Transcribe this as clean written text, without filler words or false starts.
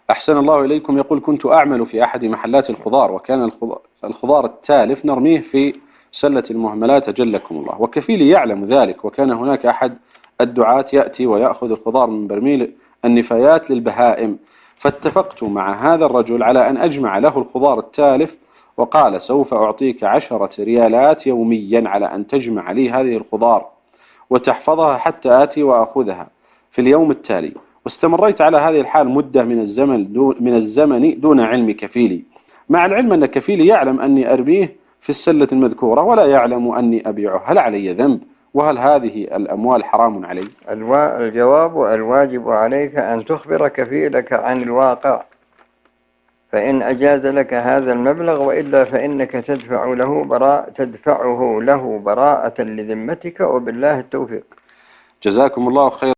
أحسن الله إليكم. يقول: كنت أعمل في أحد محلات الخضار، وكان الخضار التالف نرميه في سلة المهملات أجلكم الله، وكفيلي يعلم ذلك، وكان هناك أحد الدعاة يأتي ويأخذ الخضار من برميل النفايات للبهائم، فاتفقت مع هذا الرجل على أن أجمع له الخضار التالف، وقال: سوف أعطيك 10 ريالات يوميا على أن تجمع لي هذه الخضار وتحفظها حتى آتي وأخذها في اليوم التالي. واستمريت على هذه الحال مدة من الزمن دون علم كفيلي، مع العلم أن كفيلي يعلم أني أرميه في السلة المذكورة ولا يعلم أني أبيعه. هل علي ذنب؟ وهل هذه الأموال حرام علي؟ الجواب: الواجب عليك أن تخبر كفيلك عن الواقع، فإن أجاز لك هذا المبلغ، وإلا فإنك تدفعه له براءة لذمتك، وبالله التوفيق. جزاكم الله خيرا.